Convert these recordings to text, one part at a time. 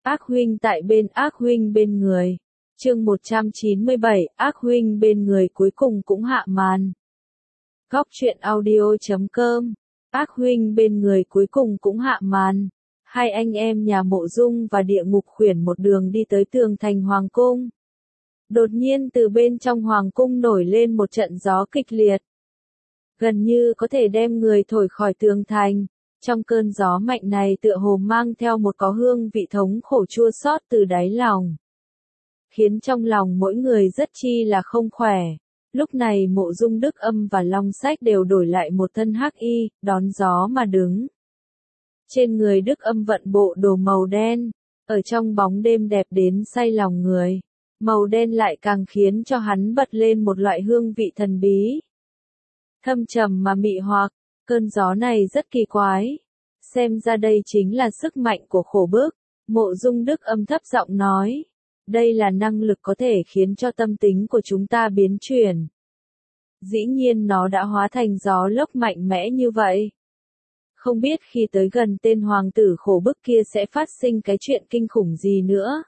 Ác huynh tại bên, ác huynh bên người. Chương 197, ác huynh bên người cuối cùng cũng hạ màn. Góc truyện audio.com. Ác huynh bên người cuối cùng cũng hạ màn. Hai anh em nhà Mộ Dung và Địa Ngục Khuyển một đường đi tới tường thành hoàng cung. Đột nhiên từ bên trong hoàng cung nổi lên một trận gió kịch liệt. Gần như có thể đem người thổi khỏi tường thành. Trong cơn gió mạnh này tựa hồ mang theo một có hương vị thống khổ chua xót từ đáy lòng. Khiến trong lòng mỗi người rất chi là không khỏe. Lúc này Mộ Dung Đức Âm và Long Sách đều đổi lại một thân hắc y, đón gió mà đứng. Trên người Đức Âm vận bộ đồ màu đen, ở trong bóng đêm đẹp đến say lòng người. Màu đen lại càng khiến cho hắn bật lên một loại hương vị thần bí. Thâm trầm mà mị hoặc, cơn gió này rất kỳ quái. Xem ra đây chính là sức mạnh của khổ bức. Mộ Dung Đức Âm thấp giọng nói. Đây là năng lực có thể khiến cho tâm tính của chúng ta biến chuyển. Dĩ nhiên nó đã hóa thành gió lốc mạnh mẽ như vậy. Không biết khi tới gần tên hoàng tử khổ bức kia sẽ phát sinh cái chuyện kinh khủng gì nữa.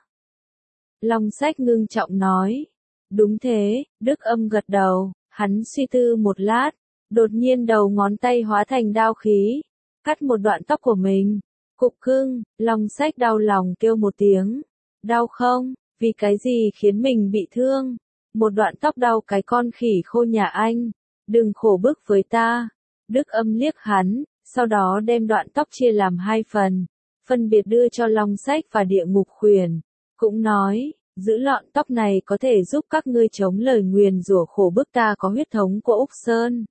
Long Sách ngưng trọng nói. Đúng thế, Đức Âm gật đầu, hắn suy tư một lát, đột nhiên đầu ngón tay hóa thành đao khí, cắt một đoạn tóc của mình. Cục cưng, Long Sách đau lòng kêu một tiếng. Đau không? Vì cái gì khiến mình bị thương? Một đoạn tóc đau cái con khỉ khô nhà anh. Đừng khổ bức với ta. Đức Âm liếc hắn, sau đó đem đoạn tóc chia làm hai phần, phân biệt đưa cho Long Sách và Địa Ngục Khuyển. Cũng nói, giữ lọn tóc này có thể giúp các ngươi chống lời nguyền rủa khổ bức ta có huyết thống của Úc Sơn.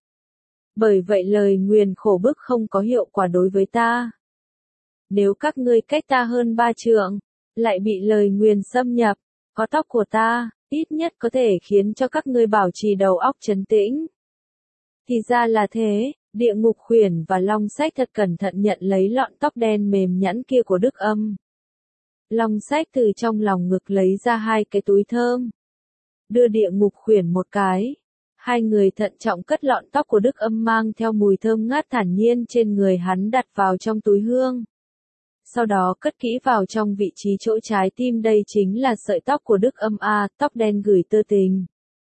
Bởi vậy lời nguyền khổ bức không có hiệu quả đối với ta. Nếu các ngươi cách ta hơn 3 trượng, lại bị lời nguyền xâm nhập, có tóc của ta, ít nhất có thể khiến cho các ngươi bảo trì đầu óc trấn tĩnh. Thì ra là thế, Địa Ngục Khuyển và Long Sách thật cẩn thận nhận lấy lọn tóc đen mềm nhẵn kia của Đức Âm. Long Sách từ trong lòng ngực lấy ra hai cái túi thơm. Đưa Địa Ngục Khuyển một cái. Hai người thận trọng cất lọn tóc của Đức Âm mang theo mùi thơm ngát thản nhiên trên người hắn đặt vào trong túi hương. Sau đó cất kỹ vào trong vị trí chỗ trái tim, đây chính là sợi tóc của Đức Âm a, tóc đen gửi tơ tình.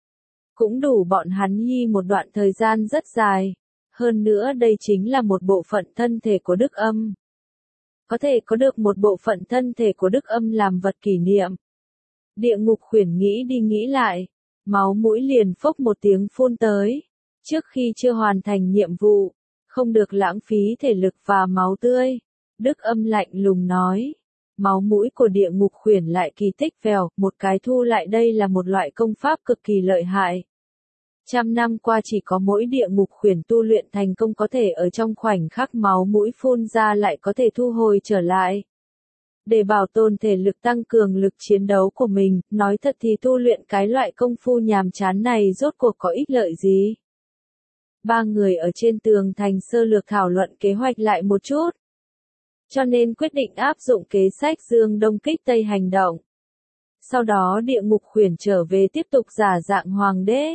Cũng đủ bọn hắn hy một đoạn thời gian rất dài. Hơn nữa đây chính là một bộ phận thân thể của Đức Âm. Có thể có được một bộ phận thân thể của Đức Âm làm vật kỷ niệm. Địa Ngục Khuyển nghĩ đi nghĩ lại, máu mũi liền phốc một tiếng phun tới. Trước khi chưa hoàn thành nhiệm vụ, không được lãng phí thể lực và máu tươi. Đức Âm lạnh lùng nói. Máu mũi của Địa Ngục Khuyển lại kỳ tích vèo, một cái thu lại, đây là một loại công pháp cực kỳ lợi hại. 100 năm qua chỉ có mỗi Địa Ngục Khuyển tu luyện thành công có thể ở trong khoảnh khắc máu mũi phun ra lại có thể thu hồi trở lại. Để bảo tồn thể lực tăng cường lực chiến đấu của mình, nói thật thì tu luyện cái loại công phu nhàm chán này rốt cuộc có ích lợi gì? Ba người ở trên tường thành sơ lược thảo luận kế hoạch lại một chút. Cho nên quyết định áp dụng kế sách Dương Đông kích Tây hành động. Sau đó Địa Ngục Khuyển trở về tiếp tục giả dạng hoàng đế.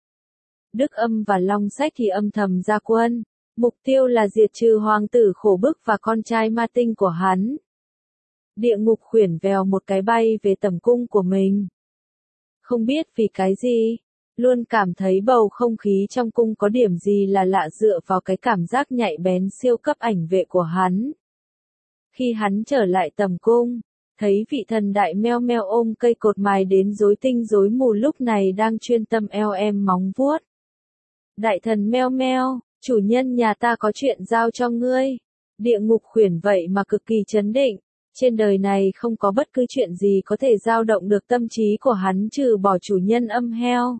Đức Âm và Long Sách thì âm thầm ra quân, mục tiêu là diệt trừ hoàng tử khổ bức và con trai ma tinh của hắn. Địa Ngục Khuyển vèo một cái bay về tẩm cung của mình. Không biết vì cái gì, luôn cảm thấy bầu không khí trong cung có điểm gì là lạ dựa vào cái cảm giác nhạy bén siêu cấp ảnh vệ của hắn. Khi hắn trở lại tẩm cung, thấy vị thần đại meo meo ôm cây cột mài đến rối tinh rối mù lúc này đang chuyên tâm eo em móng vuốt. Đại thần meo meo, chủ nhân nhà ta có chuyện giao cho ngươi. Địa Ngục Khuyển vậy mà cực kỳ chấn định. Trên đời này không có bất cứ chuyện gì có thể dao động được tâm trí của hắn trừ bỏ chủ nhân âm heo.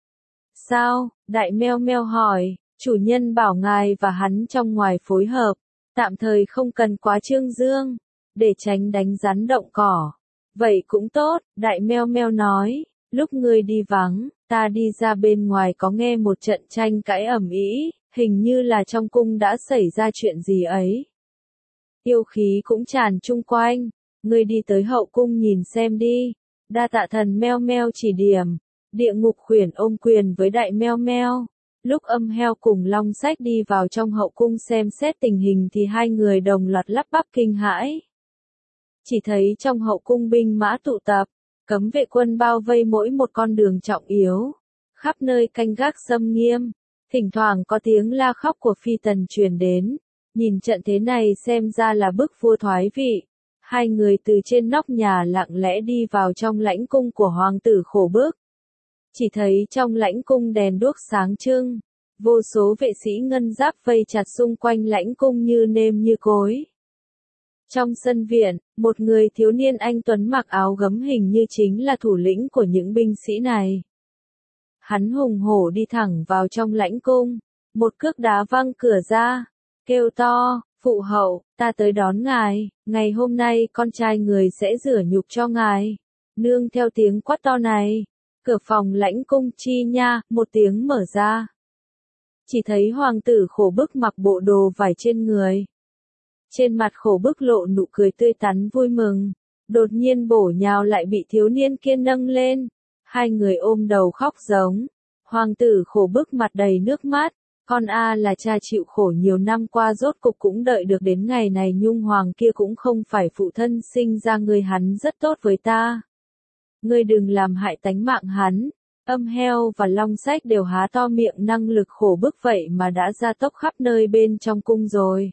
Sao? Đại meo meo hỏi, chủ nhân bảo ngài và hắn trong ngoài phối hợp, tạm thời không cần quá trương dương, để tránh đánh rắn động cỏ. Vậy cũng tốt, đại meo meo nói, lúc ngươi đi vắng, ta đi ra bên ngoài có nghe một trận tranh cãi ầm ĩ, hình như là trong cung đã xảy ra chuyện gì ấy. Yêu khí cũng tràn chung quanh, ngươi đi tới hậu cung nhìn xem đi. Đa tạ thần meo meo chỉ điểm. Địa Ngục Khuyển ôm quyền với đại meo meo. Lúc âm heo cùng Long Sách đi vào trong hậu cung xem xét tình hình thì hai người đồng loạt lắp bắp kinh hãi. Chỉ thấy trong hậu cung binh mã tụ tập, cấm vệ quân bao vây mỗi một con đường trọng yếu, khắp nơi canh gác xâm nghiêm, thỉnh thoảng có tiếng la khóc của phi tần truyền đến. Nhìn trận thế này xem ra là bức vua thoái vị. Hai người từ trên nóc nhà lặng lẽ đi vào trong lãnh cung của hoàng tử Khổ Bức. Chỉ thấy trong lãnh cung đèn đuốc sáng trưng, vô số vệ sĩ ngân giáp vây chặt xung quanh lãnh cung như nêm như cối. Trong sân viện, một người thiếu niên anh tuấn mặc áo gấm hình như chính là thủ lĩnh của những binh sĩ này. Hắn hùng hổ đi thẳng vào trong lãnh cung, một cước đá văng cửa ra, kêu to, phụ hậu, ta tới đón ngài, ngày hôm nay con trai người sẽ rửa nhục cho ngài. Nương theo tiếng quát to này, cửa phòng lãnh cung chi nha, một tiếng mở ra. Chỉ thấy hoàng tử Khổ Bức mặc bộ đồ vải trên người. Trên mặt Khổ Bức lộ nụ cười tươi tắn vui mừng, đột nhiên bổ nhào lại bị thiếu niên kia nâng lên. Hai người ôm đầu khóc giống. Hoàng tử Khổ Bức mặt đầy nước mắt. Con A là cha chịu khổ nhiều năm qua rốt cục cũng đợi được đến ngày này. Nhung hoàng kia cũng không phải phụ thân sinh ra ngươi, hắn rất tốt với ta. Ngươi đừng làm hại tánh mạng hắn. Âm heo và long sách đều há to miệng, năng lực Khổ Bức vậy mà đã gia tốc khắp nơi bên trong cung rồi.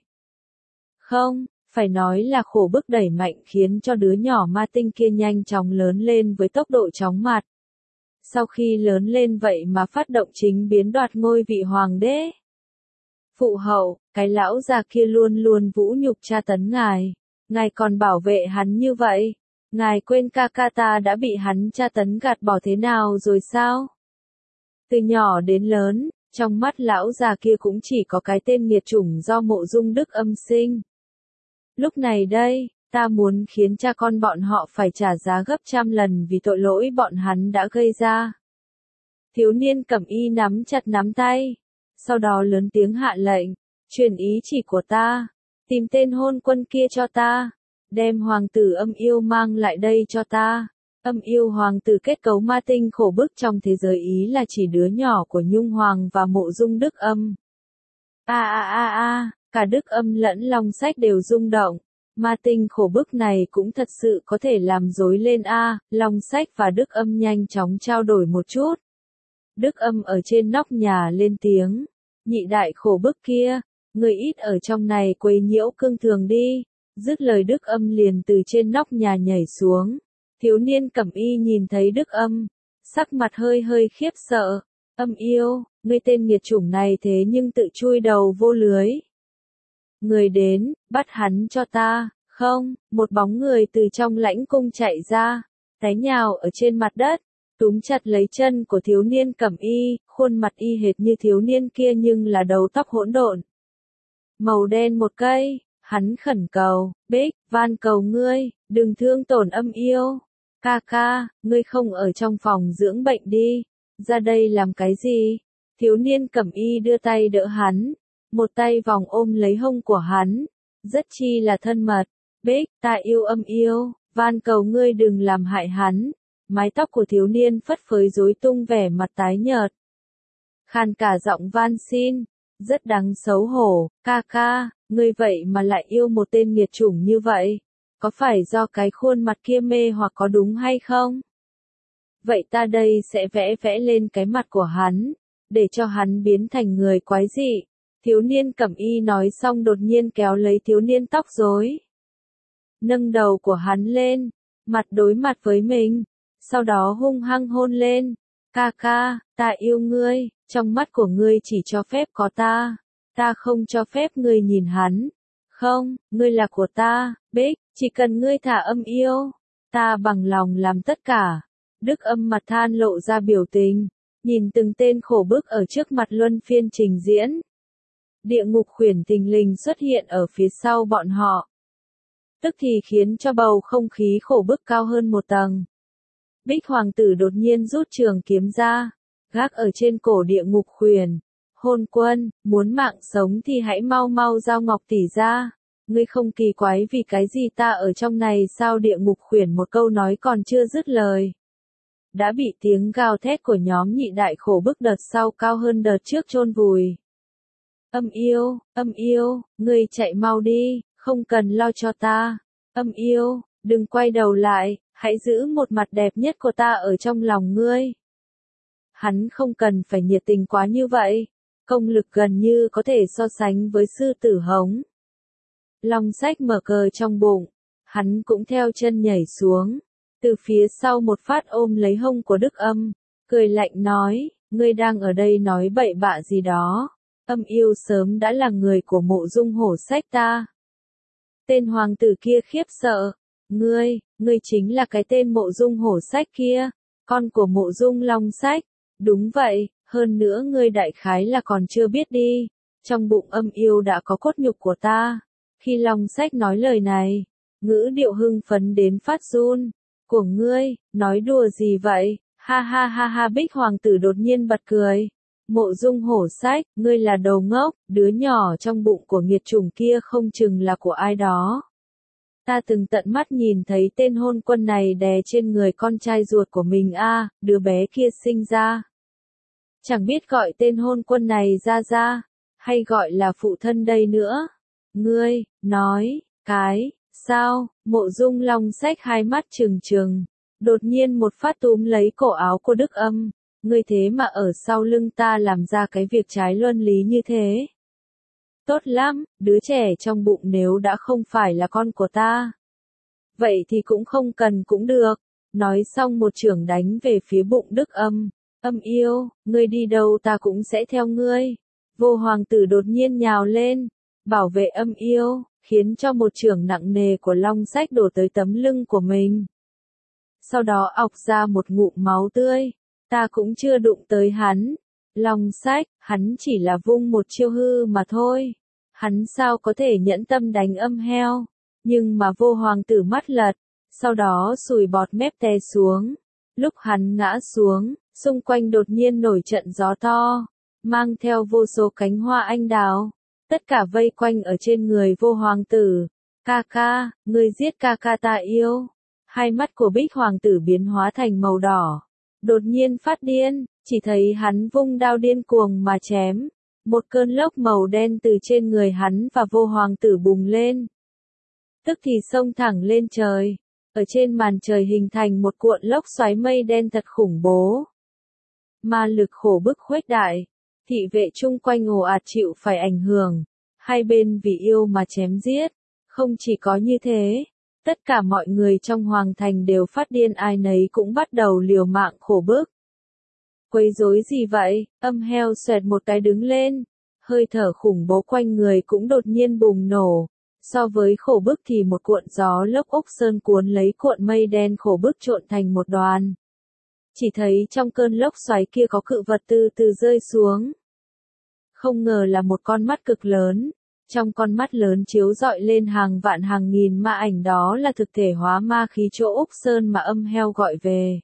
Không, phải nói là Khổ Bức đẩy mạnh khiến cho đứa nhỏ ma tinh kia nhanh chóng lớn lên với tốc độ chóng mặt. Sau khi lớn lên vậy mà phát động chính biến đoạt ngôi vị hoàng đế. Phụ hậu, cái lão già kia luôn luôn vũ nhục tra tấn ngài. Ngài còn bảo vệ hắn như vậy. Ngài quên ca ca ta đã bị hắn tra tấn gạt bỏ thế nào rồi sao? Từ nhỏ đến lớn, trong mắt lão già kia cũng chỉ có cái tên nghiệt chủng do Mộ Dung Đức Âm sinh. Lúc này đây, ta muốn khiến cha con bọn họ phải trả giá gấp trăm lần vì tội lỗi bọn hắn đã gây ra. Thiếu niên Cẩm Y nắm chặt nắm tay, sau đó lớn tiếng hạ lệnh, truyền ý chỉ của ta, tìm tên hôn quân kia cho ta, đem hoàng tử Âm Yêu mang lại đây cho ta. Âm Yêu hoàng tử kết cấu ma tinh Khổ Bức trong thế giới ý là chỉ đứa nhỏ của Nhung Hoàng và Mộ Dung Đức Âm. Cả Đức Âm lẫn Long Sách đều rung động. Ma tinh Khổ Bức này cũng thật sự có thể làm rối lên a. Long Sách và Đức Âm nhanh chóng trao đổi một chút. Đức Âm ở trên nóc nhà lên tiếng, nhị đại Khổ Bức kia, người ít ở trong này quấy nhiễu cương thường đi. Dứt lời Đức Âm liền từ trên nóc nhà nhảy xuống. Thiếu niên Cẩm Y nhìn thấy Đức Âm, sắc mặt hơi hơi khiếp sợ. Âm Yêu, ngươi tên nghiệt chủng này thế nhưng tự chui đầu vô lưới. Người đến, bắt hắn cho ta. Không, một bóng người từ trong lãnh cung chạy ra, té nhào ở trên mặt đất, túm chặt lấy chân của thiếu niên Cẩm Y, khuôn mặt y hệt như thiếu niên kia nhưng là đầu tóc hỗn độn. Màu đen một cây, hắn khẩn cầu, Bích, van cầu ngươi, đừng thương tổn Âm Yêu. Ca ca, ngươi không ở trong phòng dưỡng bệnh đi, ra đây làm cái gì? Thiếu niên Cẩm Y đưa tay đỡ hắn, một tay vòng ôm lấy hông của hắn, rất chi là thân mật. Bích, ta yêu Âm Yêu, van cầu ngươi đừng làm hại hắn. Mái tóc của thiếu niên phất phới rối tung, vẻ mặt tái nhợt. Khàn cả giọng van xin, rất đáng xấu hổ, ca ca, ngươi vậy mà lại yêu một tên nghiệt chủng như vậy. Có phải do cái khuôn mặt kia mê hoặc có đúng hay không? Vậy ta đây sẽ vẽ lên cái mặt của hắn, để cho hắn biến thành người quái dị. Thiếu niên Cẩm Y nói xong đột nhiên kéo lấy thiếu niên tóc rối, nâng đầu của hắn lên, mặt đối mặt với mình, sau đó hung hăng hôn lên. Ca ca, ta yêu ngươi, trong mắt của ngươi chỉ cho phép có ta không cho phép ngươi nhìn hắn. Không, ngươi là của ta, Bích, chỉ cần ngươi thả Âm Yêu, ta bằng lòng làm tất cả. Đức Âm mặt than lộ ra biểu tình, nhìn từng tên Khổ Bức ở trước mặt luân phiên trình diễn. Địa ngục khuyển thình lình xuất hiện ở phía sau bọn họ, tức thì khiến cho bầu không khí Khổ Bức cao hơn một tầng. Bích hoàng tử đột nhiên rút trường kiếm ra, gác ở trên cổ địa ngục khuyển. Hôn quân, muốn mạng sống thì hãy mau mau giao ngọc tỷ ra. Ngươi không kỳ quái vì cái gì ta ở trong này sao? Địa ngục khuyển một câu nói còn chưa dứt lời, đã bị tiếng gào thét của nhóm nhị đại Khổ Bức đợt sau cao hơn đợt trước chôn vùi. Âm yêu, ngươi chạy mau đi, không cần lo cho ta. Âm yêu, đừng quay đầu lại, hãy giữ một mặt đẹp nhất của ta ở trong lòng ngươi. Hắn không cần phải nhiệt tình quá như vậy, công lực gần như có thể so sánh với sư tử hống. Long Sách mở cờ trong bụng, hắn cũng theo chân nhảy xuống, từ phía sau một phát ôm lấy hông của Đức Âm, cười lạnh nói, ngươi đang ở đây nói bậy bạ gì đó, Âm Yêu sớm đã là người của Mộ Dung Hổ Sách ta. Tên hoàng tử kia khiếp sợ, ngươi chính là cái tên Mộ Dung Hổ Sách kia, con của Mộ Dung Long Sách, đúng vậy, hơn nữa ngươi đại khái là còn chưa biết đi, trong bụng Âm Yêu đã có cốt nhục của ta. Khi Long Sách nói lời này, ngữ điệu hưng phấn đến phát run, của ngươi, nói đùa gì vậy, ha ha ha ha. Bích hoàng tử đột nhiên bật cười, Mộ Dung Hổ Sách, ngươi là đồ ngốc, đứa nhỏ trong bụng của nghiệt chủng kia không chừng là của ai đó. Ta từng tận mắt nhìn thấy tên hôn quân này đè trên người con trai ruột của mình đứa bé kia sinh ra. Chẳng biết gọi tên hôn quân này ra, hay gọi là phụ thân đây nữa. Ngươi, nói, sao, Mộ Dung Long Sách hai mắt trừng trừng, đột nhiên một phát túm lấy cổ áo của Đức Âm, ngươi thế mà ở sau lưng ta làm ra cái việc trái luân lý như thế. Tốt lắm, đứa trẻ trong bụng nếu đã không phải là con của ta. Vậy thì cũng không cần cũng được, nói xong một chưởng đánh về phía bụng Đức Âm, Âm Yêu, ngươi đi đâu ta cũng sẽ theo ngươi. Vô hoàng tử đột nhiên nhào lên, bảo vệ Âm Yêu, khiến cho một chưởng nặng nề của Long Sách đổ tới tấm lưng của mình. Sau đó ọc ra một ngụm máu tươi, ta cũng chưa đụng tới hắn. Long Sách, hắn chỉ là vung một chiêu hư mà thôi. Hắn sao có thể nhẫn tâm đánh Âm Heo, nhưng mà vô hoàng tử mắt lật, sau đó sùi bọt mép té xuống. Lúc hắn ngã xuống, xung quanh đột nhiên nổi trận gió to, mang theo vô số cánh hoa anh đào. Tất cả vây quanh ở trên người vô hoàng tử. Ca ca, ngươi giết ca ca ta yêu. Hai mắt của Bích hoàng tử biến hóa thành màu đỏ. Đột nhiên phát điên, chỉ thấy hắn vung đao điên cuồng mà chém. Một cơn lốc màu đen từ trên người hắn và vô hoàng tử bùng lên. Tức thì xông thẳng lên trời. Ở trên màn trời hình thành một cuộn lốc xoáy mây đen thật khủng bố. Ma lực khổ bức khuếch đại. Thị vệ chung quanh ồ ạt chịu phải ảnh hưởng, hai bên vì yêu mà chém giết. Không chỉ có như thế, tất cả mọi người trong hoàng thành đều phát điên, ai nấy cũng bắt đầu liều mạng khổ bức. Quấy rối gì vậy? Âm Heo xoẹt một cái đứng lên, hơi thở khủng bố quanh người cũng đột nhiên bùng nổ. So với khổ bức thì một cuộn gió lốc ốc sơn cuốn lấy cuộn mây đen khổ bức trộn thành một đoàn. Chỉ thấy trong cơn lốc xoáy kia có cự vật từ từ rơi xuống. Không ngờ là một con mắt cực lớn, trong con mắt lớn chiếu rọi lên hàng vạn hàng nghìn ma ảnh, đó là thực thể hóa ma khí chỗ Úc Sơn mà Âm Heo gọi về.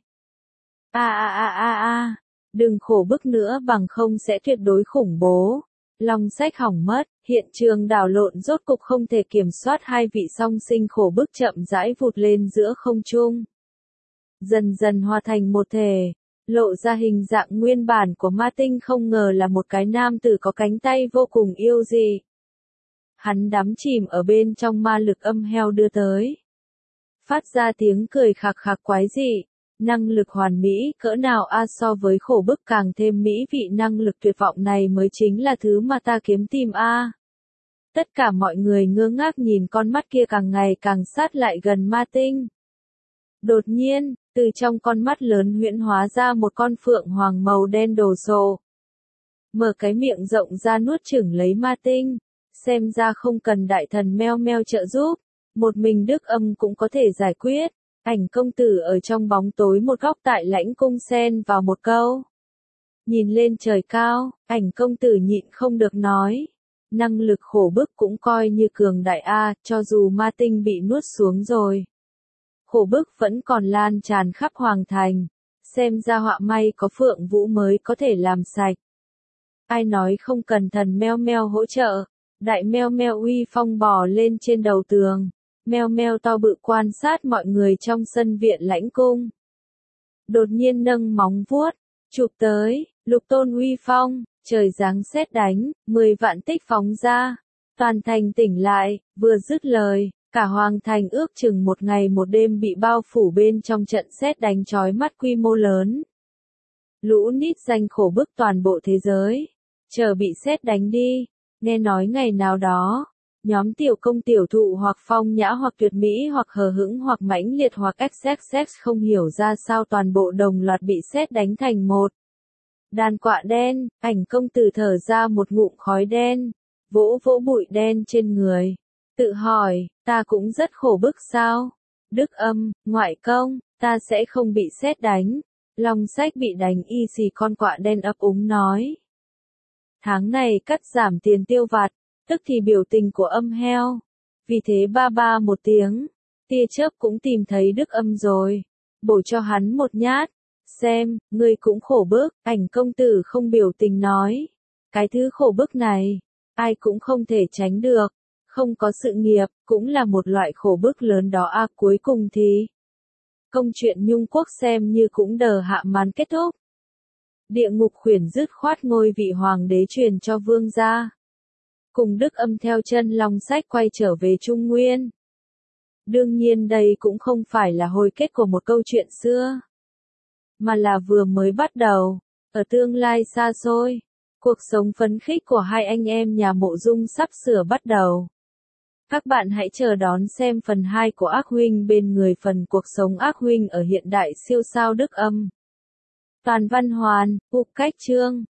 Đừng khổ bức nữa bằng không sẽ tuyệt đối khủng bố. Long Sách hỏng mất, hiện trường đảo lộn rốt cục không thể kiểm soát, hai vị song sinh khổ bức chậm rãi vụt lên giữa không trung. Dần dần hòa thành một thể, lộ ra hình dạng nguyên bản của ma tinh, không ngờ là một cái nam tử có cánh tay vô cùng yêu dị. Hắn đắm chìm ở bên trong ma lực Âm Heo đưa tới. Phát ra tiếng cười khạc khạc quái dị, năng lực hoàn mỹ cỡ nào so với khổ bức càng thêm mỹ vị, năng lực tuyệt vọng này mới chính là thứ mà ta kiếm tìm Tất cả mọi người ngơ ngác nhìn con mắt kia càng ngày càng sát lại gần ma tinh. Đột nhiên, từ trong con mắt lớn huyễn hóa ra một con phượng hoàng màu đen đồ sộ. Mở cái miệng rộng ra nuốt chửng lấy ma tinh, xem ra không cần đại thần Meo Meo trợ giúp, một mình Đức Âm cũng có thể giải quyết. Ảnh công tử ở trong bóng tối một góc tại lãnh cung xen vào một câu. Nhìn lên trời cao, ảnh công tử nhịn không được nói. Năng lực khổ bức cũng coi như cường đại cho dù ma tinh bị nuốt xuống rồi. Khổ bức vẫn còn lan tràn khắp hoàng thành. Xem ra họa may có Phượng Vũ mới có thể làm sạch. Ai nói không cần thần Meo Meo hỗ trợ. Đại Meo Meo uy phong bò lên trên đầu tường. Meo Meo to bự quan sát mọi người trong sân viện lãnh cung. Đột nhiên nâng móng vuốt, chụp tới, lục tôn uy phong, trời giáng sét đánh, 10 vạn tích phóng ra. Toàn thành tỉnh lại, vừa dứt lời, Cả hoàng thành ước chừng một ngày một đêm bị bao phủ bên trong trận sét đánh chói mắt quy mô lớn. Lũ nít danh khổ bức toàn bộ thế giới. Chờ bị sét đánh đi. Nghe nói ngày nào đó, nhóm tiểu công tiểu thụ hoặc phong nhã hoặc tuyệt mỹ hoặc hờ hững hoặc mãnh liệt hoặc XXX không hiểu ra sao toàn bộ đồng loạt bị sét đánh thành một đàn quạ đen. Ảnh công tử thở ra một ngụm khói đen, vỗ vỗ bụi đen trên người. Tự hỏi, ta cũng rất khổ bức sao? Đức Âm, ngoại công, ta sẽ không bị sét đánh. Long Sách bị đánh y xì con quạ đen ấp úng nói. Tháng này cắt giảm tiền tiêu vặt, tức thì biểu tình của Âm heo. Vì thế ba ba một tiếng, tia chớp cũng tìm thấy Đức Âm rồi. Bổ cho hắn một nhát. Xem, ngươi cũng khổ bức, ảnh công tử không biểu tình nói. Cái thứ khổ bức này, ai cũng không thể tránh được. Không có sự nghiệp, cũng là một loại khổ bức lớn đó à. Cuối cùng thì công chuyện Nhung Quốc xem như cũng đờ hạ màn kết thúc. Địa ngục khuyển dứt khoát ngôi vị hoàng đế truyền cho vương gia. Cùng Đức Âm theo chân Long Sách quay trở về Trung Nguyên. Đương nhiên đây cũng không phải là hồi kết của một câu chuyện xưa, mà là vừa mới bắt đầu. Ở tương lai xa xôi, cuộc sống phấn khích của hai anh em nhà Mộ Dung sắp sửa bắt đầu. Các bạn hãy chờ đón xem phần 2 của Ác Huynh bên người, phần cuộc sống ác huynh ở hiện đại siêu sao Đức Âm. Toàn văn hoàn, Ục Cách chương.